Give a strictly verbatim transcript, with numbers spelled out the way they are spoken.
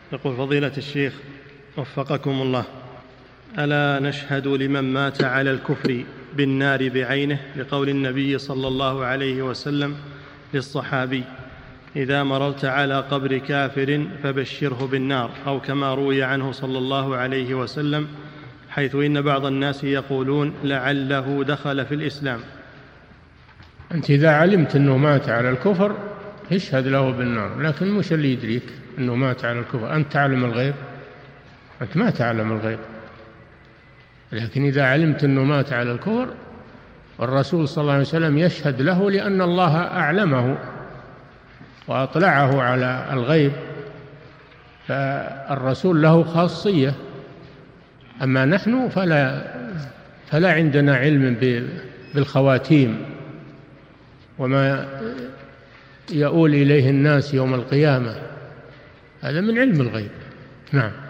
يقول فضيلة الشيخ وفقكم الله: ألا نشهد لمن مات على الكفر بالنار بعينه لقول النبي صلى الله عليه وسلم للصحابي: إذا مررت على قبر كافر فبشره بالنار، أو كما روي عنه صلى الله عليه وسلم حيث إن بعض الناس يقولون لعله دخل في الإسلام. أنت إذا علمت أنه مات على الكفر اشهد له بالنار، لكن مش اللي يدريك أنه مات على الكفر. أنت تعلم الغيب؟ أنت ما تعلم الغيب. لكن إذا علمت أنه مات على الكفر، والرسول صلى الله عليه وسلم يشهد له لأن الله أعلمه وأطلعه على الغيب، فالرسول له خاصية. أما نحن فلا, فلا عندنا علم بالخواتيم وما يؤول إليه الناس يوم القيامة، هذا من علم الغيب. نعم.